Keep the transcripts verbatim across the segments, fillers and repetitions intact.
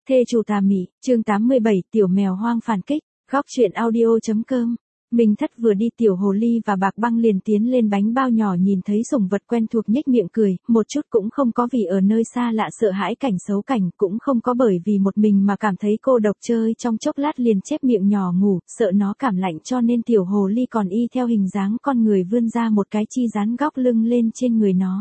Thê chủ tà mị, chương tám mươi bảy, tiểu mèo hoang phản kích, góc truyện audio.com. Minh Thất vừa đi, tiểu hồ ly và Bạc Băng liền tiến lên bánh bao nhỏ, nhìn thấy sủng vật quen thuộc nhếch miệng cười, một chút cũng không có vì ở nơi xa lạ sợ hãi cảnh xấu cảnh, cũng không có bởi vì một mình mà cảm thấy cô độc, chơi trong chốc lát liền chép miệng nhỏ ngủ, sợ nó cảm lạnh cho nên tiểu hồ ly còn y theo hình dáng con người vươn ra một cái chi dán góc lưng lên trên người nó.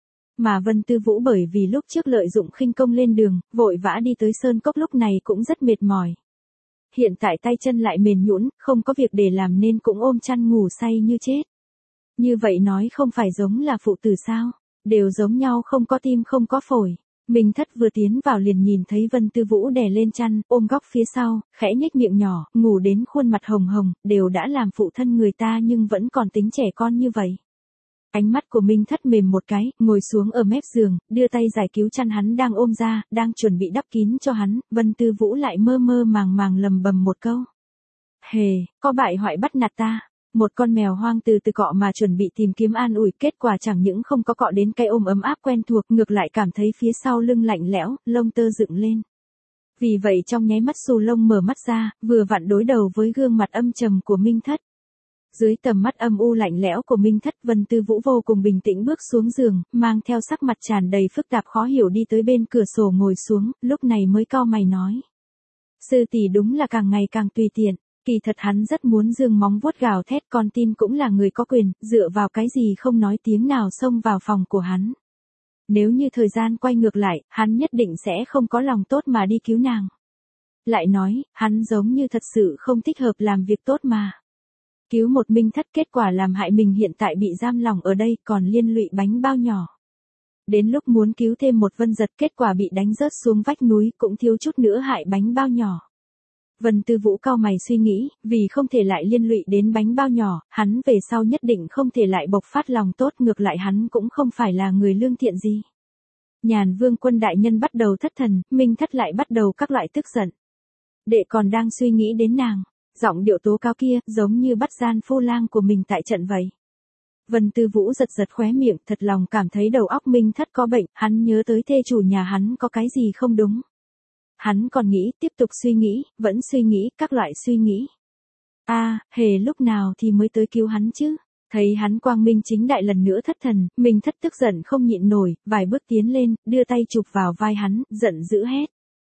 Mà Vân Tư Vũ bởi vì lúc trước lợi dụng khinh công lên đường, vội vã đi tới sơn cốc lúc này cũng rất mệt mỏi. Hiện tại tay chân lại mềm nhũn, không có việc để làm nên cũng ôm chăn ngủ say như chết. Như vậy nói không phải giống là phụ tử sao? Đều giống nhau, không có tim không có phổi. Minh Thất vừa tiến vào liền nhìn thấy Vân Tư Vũ đè lên chăn, ôm góc phía sau, khẽ nhếch miệng nhỏ, ngủ đến khuôn mặt hồng hồng, đều đã làm phụ thân người ta nhưng vẫn còn tính trẻ con như vậy. Ánh mắt của Minh Thất mềm một cái, ngồi xuống ở mép giường, đưa tay giải cứu chăn hắn đang ôm ra, đang chuẩn bị đắp kín cho hắn, Vân Tư Vũ lại mơ mơ màng màng lầm bầm một câu. Hề, có bại hoại bắt nạt ta. Một con mèo hoang từ từ cọ mà chuẩn bị tìm kiếm an ủi, kết quả chẳng những không có cọ đến cái ôm ấm áp quen thuộc, ngược lại cảm thấy phía sau lưng lạnh lẽo, lông tơ dựng lên. Vì vậy trong nháy mắt xù lông mở mắt ra, vừa vặn đối đầu với gương mặt âm trầm của Minh Thất. Dưới tầm mắt âm u lạnh lẽo của Minh Thất, Vân Tư Vũ vô cùng bình tĩnh bước xuống giường, mang theo sắc mặt tràn đầy phức tạp khó hiểu đi tới bên cửa sổ ngồi xuống, lúc này mới cau mày nói. Sư tỷ đúng là càng ngày càng tùy tiện, kỳ thật hắn rất muốn giương móng vuốt gào thét, con tin cũng là người có quyền, dựa vào cái gì không nói tiếng nào xông vào phòng của hắn. Nếu như thời gian quay ngược lại, hắn nhất định sẽ không có lòng tốt mà đi cứu nàng. Lại nói, hắn giống như thật sự không thích hợp làm việc tốt mà. Cứu một Minh Thất kết quả làm hại mình hiện tại bị giam lỏng ở đây, còn liên lụy bánh bao nhỏ. Đến lúc muốn cứu thêm một Vân Giật, kết quả bị đánh rớt xuống vách núi, cũng thiếu chút nữa hại bánh bao nhỏ. Vân Tư Vũ cau mày suy nghĩ, vì không thể lại liên lụy đến bánh bao nhỏ, hắn về sau nhất định không thể lại bộc phát lòng tốt, ngược lại hắn cũng không phải là người lương thiện gì. Nhàn Vương Quân đại nhân bắt đầu thất thần, Minh Thất lại bắt đầu các loại tức giận. Đệ còn đang suy nghĩ đến nàng. Giọng điệu tố cáo kia, giống như bắt gian phu lang của mình tại trận vậy. Vân Tư Vũ giật giật khóe miệng, thật lòng cảm thấy đầu óc Minh Thất có bệnh, hắn nhớ tới thê chủ nhà hắn có cái gì không đúng. Hắn còn nghĩ, tiếp tục suy nghĩ, vẫn suy nghĩ, các loại suy nghĩ. A, à, Hề lúc nào thì mới tới cứu hắn chứ? Thấy hắn quang minh chính đại lần nữa thất thần, Minh Thất tức giận không nhịn nổi, vài bước tiến lên, đưa tay chụp vào vai hắn, giận dữ hét.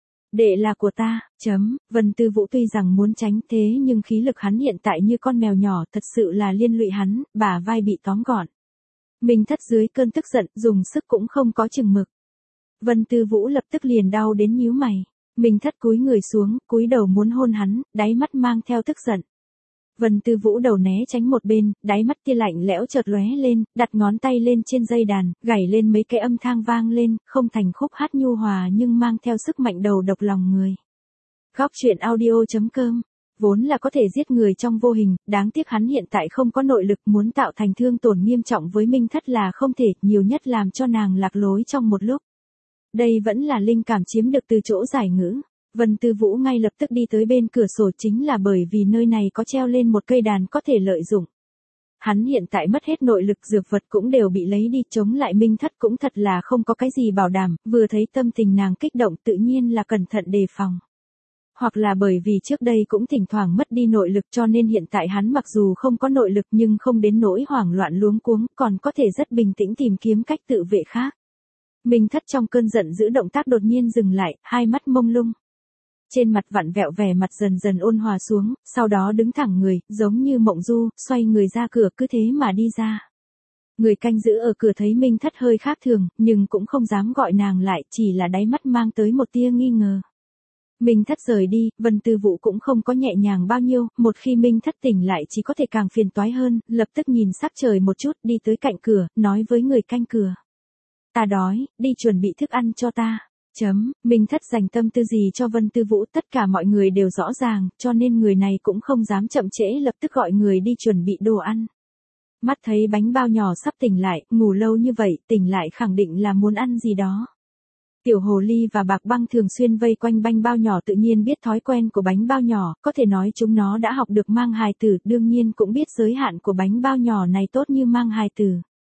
Đệ là của ta, chấm, Vân Tư Vũ tuy rằng muốn tránh thế nhưng khí lực hắn hiện tại như con mèo nhỏ, thật sự là liên lụy hắn, bả vai bị tóm gọn. Minh Thất dưới cơn tức giận, dùng sức cũng không có chừng mực. Vân Tư Vũ lập tức liền đau đến nhíu mày. Minh Thất cúi người xuống, cúi đầu muốn hôn hắn, đáy mắt mang theo tức giận. Vân Tư Vũ đầu né tránh một bên, đáy mắt tia lạnh lẽo chợt lóe lên, đặt ngón tay lên trên dây đàn, gảy lên mấy cái âm thang vang lên, không thành khúc hát nhu hòa nhưng mang theo sức mạnh đầu độc lòng người. Góc truyện audio.com. Vốn là có thể giết người trong vô hình, đáng tiếc hắn hiện tại không có nội lực, muốn tạo thành thương tổn nghiêm trọng với Minh Thất là không thể, nhiều nhất làm cho nàng lạc lối trong một lúc. Đây vẫn là linh cảm chiếm được từ chỗ giải ngữ. Vân Tư Vũ ngay lập tức đi tới bên cửa sổ, chính là bởi vì nơi này có treo lên một cây đàn có thể lợi dụng. Hắn hiện tại mất hết nội lực, dược vật cũng đều bị lấy đi, chống lại Minh Thất cũng thật là không có cái gì bảo đảm, vừa thấy tâm tình nàng kích động tự nhiên là cẩn thận đề phòng. Hoặc là bởi vì trước đây cũng thỉnh thoảng mất đi nội lực cho nên hiện tại hắn mặc dù không có nội lực nhưng không đến nỗi hoảng loạn luống cuống, còn có thể rất bình tĩnh tìm kiếm cách tự vệ khác. Minh Thất trong cơn giận giữ động tác đột nhiên dừng lại, hai mắt mông lung. Trên mặt vặn vẹo vẻ mặt dần dần ôn hòa xuống, sau đó đứng thẳng người, giống như mộng du, xoay người ra cửa, cứ thế mà đi ra. Người canh giữ ở cửa thấy Minh Thất hơi khác thường, nhưng cũng không dám gọi nàng lại, chỉ là đáy mắt mang tới một tia nghi ngờ. Minh Thất rời đi, Vân Tư Vũ cũng không có nhẹ nhàng bao nhiêu, một khi Minh Thất tỉnh lại chỉ có thể càng phiền toái hơn, lập tức nhìn sắc trời một chút, đi tới cạnh cửa, nói với người canh cửa. Ta đói, đi chuẩn bị thức ăn cho ta. Chấm, Minh Thất dành tâm tư gì cho Vân Tư Vũ, tất cả mọi người đều rõ ràng, cho nên người này cũng không dám chậm trễ, lập tức gọi người đi chuẩn bị đồ ăn. Mắt thấy bánh bao nhỏ sắp tỉnh lại, ngủ lâu như vậy, tỉnh lại khẳng định là muốn ăn gì đó. Tiểu hồ ly và Bạc Băng thường xuyên vây quanh bánh bao nhỏ, tự nhiên biết thói quen của bánh bao nhỏ, có thể nói chúng nó đã học được mang hài tử, đương nhiên cũng biết giới hạn của bánh bao nhỏ này tốt như mang hài tử.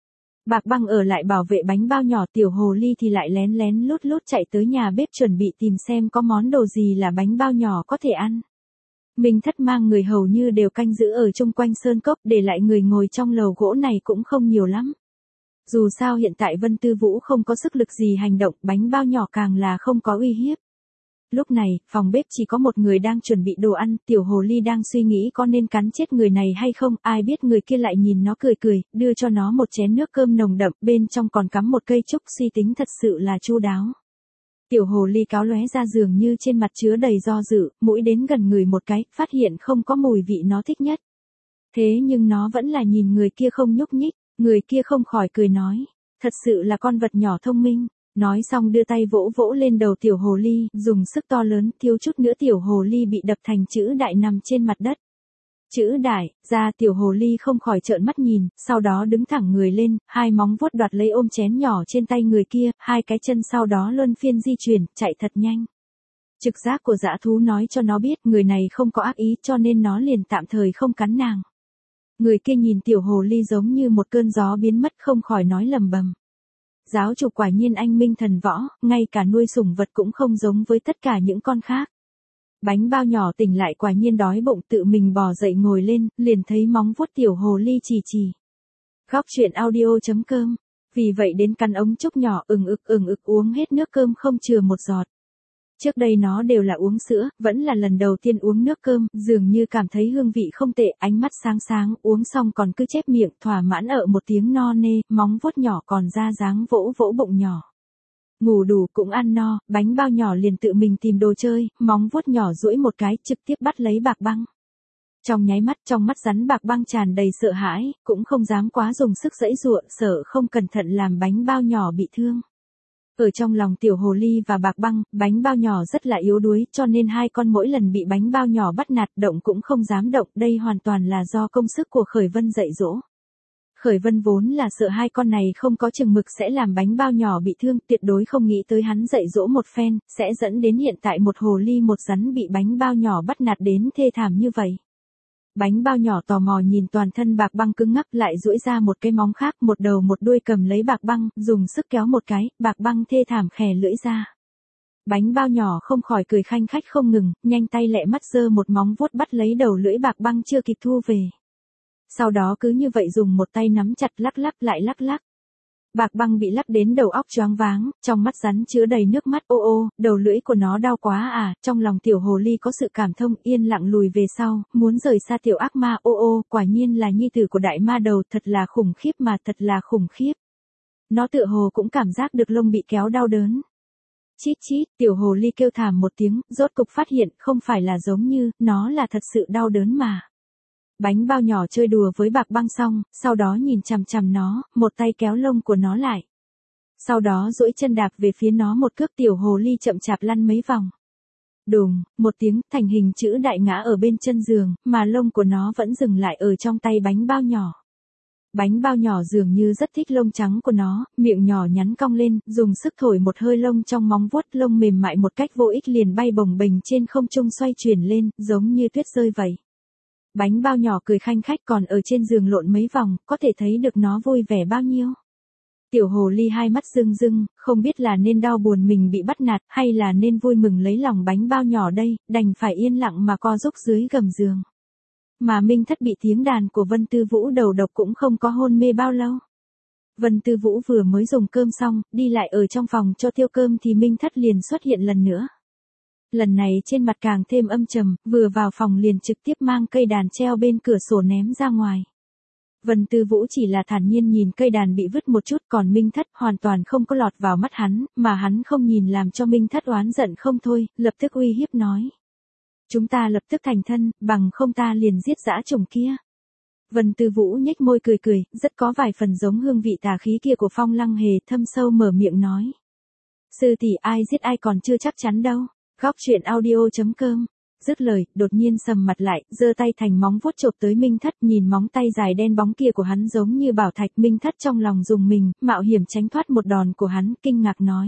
Bạc Băng ở lại bảo vệ bánh bao nhỏ, tiểu hồ ly thì lại lén lén lút lút chạy tới nhà bếp chuẩn bị tìm xem có món đồ gì là bánh bao nhỏ có thể ăn. Minh Thất mang người hầu như đều canh giữ ở chung quanh sơn cốc, để lại người ngồi trong lầu gỗ này cũng không nhiều lắm. Dù sao hiện tại Vân Tư Vũ không có sức lực gì hành động, bánh bao nhỏ càng là không có uy hiếp. Lúc này, phòng bếp chỉ có một người đang chuẩn bị đồ ăn, tiểu hồ ly đang suy nghĩ có nên cắn chết người này hay không, ai biết người kia lại nhìn nó cười cười, đưa cho nó một chén nước cơm nồng đậm, bên trong còn cắm một cây trúc, suy tính thật sự là chu đáo. Tiểu hồ ly cáo lóe ra dường như trên mặt chứa đầy do dự, mũi đến gần người một cái, phát hiện không có mùi vị nó thích nhất. Thế nhưng nó vẫn là nhìn người kia không nhúc nhích, người kia không khỏi cười nói, thật sự là con vật nhỏ thông minh. Nói xong đưa tay vỗ vỗ lên đầu tiểu hồ ly, dùng sức to lớn, thiếu chút nữa tiểu hồ ly bị đập thành chữ đại nằm trên mặt đất. Chữ đại, ra tiểu hồ ly không khỏi trợn mắt nhìn, sau đó đứng thẳng người lên, hai móng vuốt đoạt lấy ôm chén nhỏ trên tay người kia, hai cái chân sau đó luân phiên di chuyển, chạy thật nhanh. Trực giác của dã thú nói cho nó biết người này không có ác ý, cho nên nó liền tạm thời không cắn nàng. Người kia nhìn tiểu hồ ly giống như một cơn gió biến mất, không khỏi nói lầm bầm. Giáo chủ quả nhiên anh minh thần võ, ngay cả nuôi sủng vật cũng không giống với tất cả những con khác. Bánh bao nhỏ tỉnh lại quả nhiên đói bụng, tự mình bò dậy ngồi lên, liền thấy móng vuốt tiểu hồ ly chỉ chỉ. Góc truyện audio chấm com. Vì vậy đến căn ống trúc nhỏ ừng ực ừng ực uống hết nước cơm không chừa một giọt. Trước đây nó đều là uống sữa, vẫn là lần đầu tiên uống nước cơm, dường như cảm thấy hương vị không tệ, ánh mắt sáng sáng, uống xong còn cứ chép miệng, thỏa mãn ở một tiếng no nê, móng vuốt nhỏ còn ra dáng vỗ vỗ bụng nhỏ. Ngủ đủ cũng ăn no, bánh bao nhỏ liền tự mình tìm đồ chơi, móng vuốt nhỏ duỗi một cái, trực tiếp bắt lấy Bạc Băng. Trong nháy mắt, trong mắt rắn Bạc Băng tràn đầy sợ hãi, cũng không dám quá dùng sức giãy giụa, sợ không cẩn thận làm bánh bao nhỏ bị thương. Ở trong lòng tiểu hồ ly và Bạc Băng, bánh bao nhỏ rất là yếu đuối, cho nên hai con mỗi lần bị bánh bao nhỏ bắt nạt động cũng không dám động, đây hoàn toàn là do công sức của Khởi Vân dạy dỗ. Khởi Vân vốn là sợ hai con này không có chừng mực sẽ làm bánh bao nhỏ bị thương, tuyệt đối không nghĩ tới hắn dạy dỗ một phen, sẽ dẫn đến hiện tại một hồ ly một rắn bị bánh bao nhỏ bắt nạt đến thê thảm như vậy. Bánh bao nhỏ tò mò nhìn toàn thân Bạc Băng cứng ngắc, lại duỗi ra một cái móng khác, một đầu một đuôi cầm lấy Bạc Băng, dùng sức kéo một cái, Bạc Băng thê thảm khè lưỡi ra. Bánh bao nhỏ không khỏi cười khanh khách không ngừng, nhanh tay lẹ mắt giơ một móng vuốt bắt lấy đầu lưỡi Bạc Băng chưa kịp thu về. Sau đó cứ như vậy dùng một tay nắm chặt, lắc lắc lại lắc lắc. Bạc Băng bị lắc đến đầu óc choáng váng, trong mắt rắn chứa đầy nước mắt, ô ô, đầu lưỡi của nó đau quá à, trong lòng tiểu hồ ly có sự cảm thông, yên lặng lùi về sau, muốn rời xa tiểu ác ma, ô ô, quả nhiên là nhi tử của đại ma đầu, thật là khủng khiếp mà, thật là khủng khiếp. Nó tựa hồ cũng cảm giác được lông bị kéo đau đớn. Chít chít, tiểu hồ ly kêu thảm một tiếng, rốt cục phát hiện, không phải là giống như, nó là thật sự đau đớn mà. Bánh bao nhỏ chơi đùa với Bạc Băng xong, sau đó nhìn chằm chằm nó, một tay kéo lông của nó lại. Sau đó duỗi chân đạp về phía nó một cước, tiểu hồ ly chậm chạp lăn mấy vòng. Đùng, một tiếng, thành hình chữ đại ngã ở bên chân giường, mà lông của nó vẫn dừng lại ở trong tay bánh bao nhỏ. Bánh bao nhỏ dường như rất thích lông trắng của nó, miệng nhỏ nhắn cong lên, dùng sức thổi một hơi lông trong móng vuốt, lông mềm mại một cách vô ích liền bay bồng bềnh trên không trung xoay chuyển lên, giống như tuyết rơi vậy. Bánh bao nhỏ cười khanh khách còn ở trên giường lộn mấy vòng, có thể thấy được nó vui vẻ bao nhiêu. Tiểu hồ ly hai mắt rưng rưng, không biết là nên đau buồn mình bị bắt nạt, hay là nên vui mừng lấy lòng bánh bao nhỏ đây, đành phải yên lặng mà co rúc dưới gầm giường. Mà Minh Thất bị tiếng đàn của Vân Tư Vũ đầu độc cũng không có hôn mê bao lâu. Vân Tư Vũ vừa mới dùng cơm xong, đi lại ở trong phòng cho tiêu cơm thì Minh Thất liền xuất hiện lần nữa. Lần này trên mặt càng thêm âm trầm, vừa vào phòng liền trực tiếp mang cây đàn treo bên cửa sổ ném ra ngoài. Vân Tư Vũ chỉ là thản nhiên nhìn cây đàn bị vứt một chút, còn Minh Thất hoàn toàn không có lọt vào mắt hắn, mà hắn không nhìn làm cho Minh Thất oán giận không thôi, lập tức uy hiếp nói. Chúng ta lập tức thành thân, bằng không ta liền giết dã trùng kia. Vân Tư Vũ nhếch môi cười cười, rất có vài phần giống hương vị tà khí kia của Phong Lăng Hề, thâm sâu mở miệng nói. Sư tỷ, ai giết ai còn chưa chắc chắn đâu. Góc truyện audio chấm com. Dứt lời, đột nhiên sầm mặt lại, giơ tay thành móng vuốt chộp tới Minh Thất, nhìn móng tay dài đen bóng kia của hắn giống như bảo thạch. Minh Thất trong lòng dùng mình, mạo hiểm tránh thoát một đòn của hắn, kinh ngạc nói.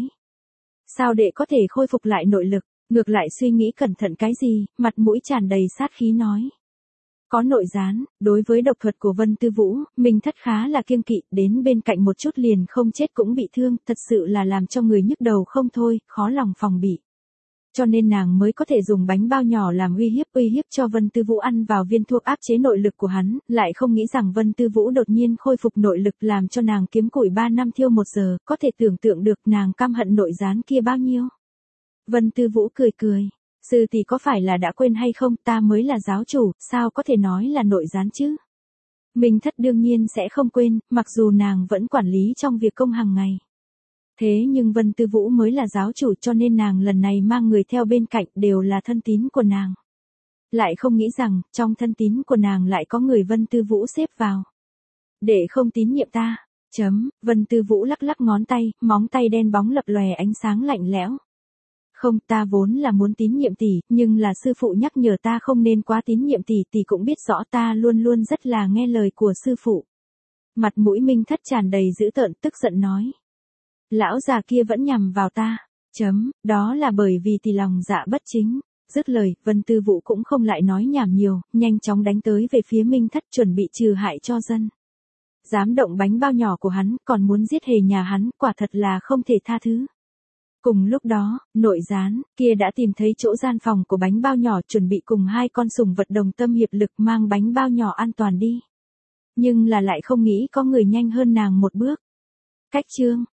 Sao đệ có thể khôi phục lại nội lực, ngược lại suy nghĩ cẩn thận cái gì, mặt mũi tràn đầy sát khí nói. có nội gián, đối với độc thuật của Vân Tư Vũ, Minh Thất khá là kiêng kỵ, đến bên cạnh một chút liền không chết cũng bị thương, thật sự là làm cho người nhức đầu không thôi, khó lòng phòng bị. Cho nên nàng mới có thể dùng bánh bao nhỏ làm uy hiếp uy hiếp cho Vân Tư Vũ ăn vào viên thuốc áp chế nội lực của hắn, lại không nghĩ rằng Vân Tư Vũ đột nhiên khôi phục nội lực làm cho nàng kiếm củi ba năm thiêu một giờ, có thể tưởng tượng được nàng căm hận nội gián kia bao nhiêu. Vân Tư Vũ cười cười, sư tỷ có phải là đã quên hay không, ta mới là giáo chủ, sao có thể nói là nội gián chứ? Minh Thất đương nhiên sẽ không quên, mặc dù nàng vẫn quản lý trong việc công hàng ngày. Thế nhưng Vân Tư Vũ mới là giáo chủ cho nên nàng lần này mang người theo bên cạnh đều là thân tín của nàng. Lại không nghĩ rằng, trong thân tín của nàng lại có người Vân Tư Vũ xếp vào. Để không tín nhiệm ta, chấm, Vân Tư Vũ lắc lắc ngón tay, móng tay đen bóng lập lòe ánh sáng lạnh lẽo. Không, ta vốn là muốn tín nhiệm tỷ, nhưng là sư phụ nhắc nhở ta không nên quá tín nhiệm tỷ, tỷ cũng biết rõ ta luôn luôn rất là nghe lời của sư phụ. Mặt mũi Minh Thất tràn đầy dữ tợn tức giận nói. Lão già kia vẫn nhằm vào ta, chấm, đó là bởi vì tỷ lòng dạ bất chính. Dứt lời, Vân Tư Vũ cũng không lại nói nhảm nhiều, nhanh chóng đánh tới về phía Minh Thất chuẩn bị trừ hại cho dân. Dám động bánh bao nhỏ của hắn, còn muốn giết hề nhà hắn, quả thật là không thể tha thứ. Cùng lúc đó, nội gián kia đã tìm thấy chỗ gian phòng của bánh bao nhỏ chuẩn bị cùng hai con sùng vật đồng tâm hiệp lực mang bánh bao nhỏ an toàn đi. Nhưng là lại không nghĩ có người nhanh hơn nàng một bước. Cách chương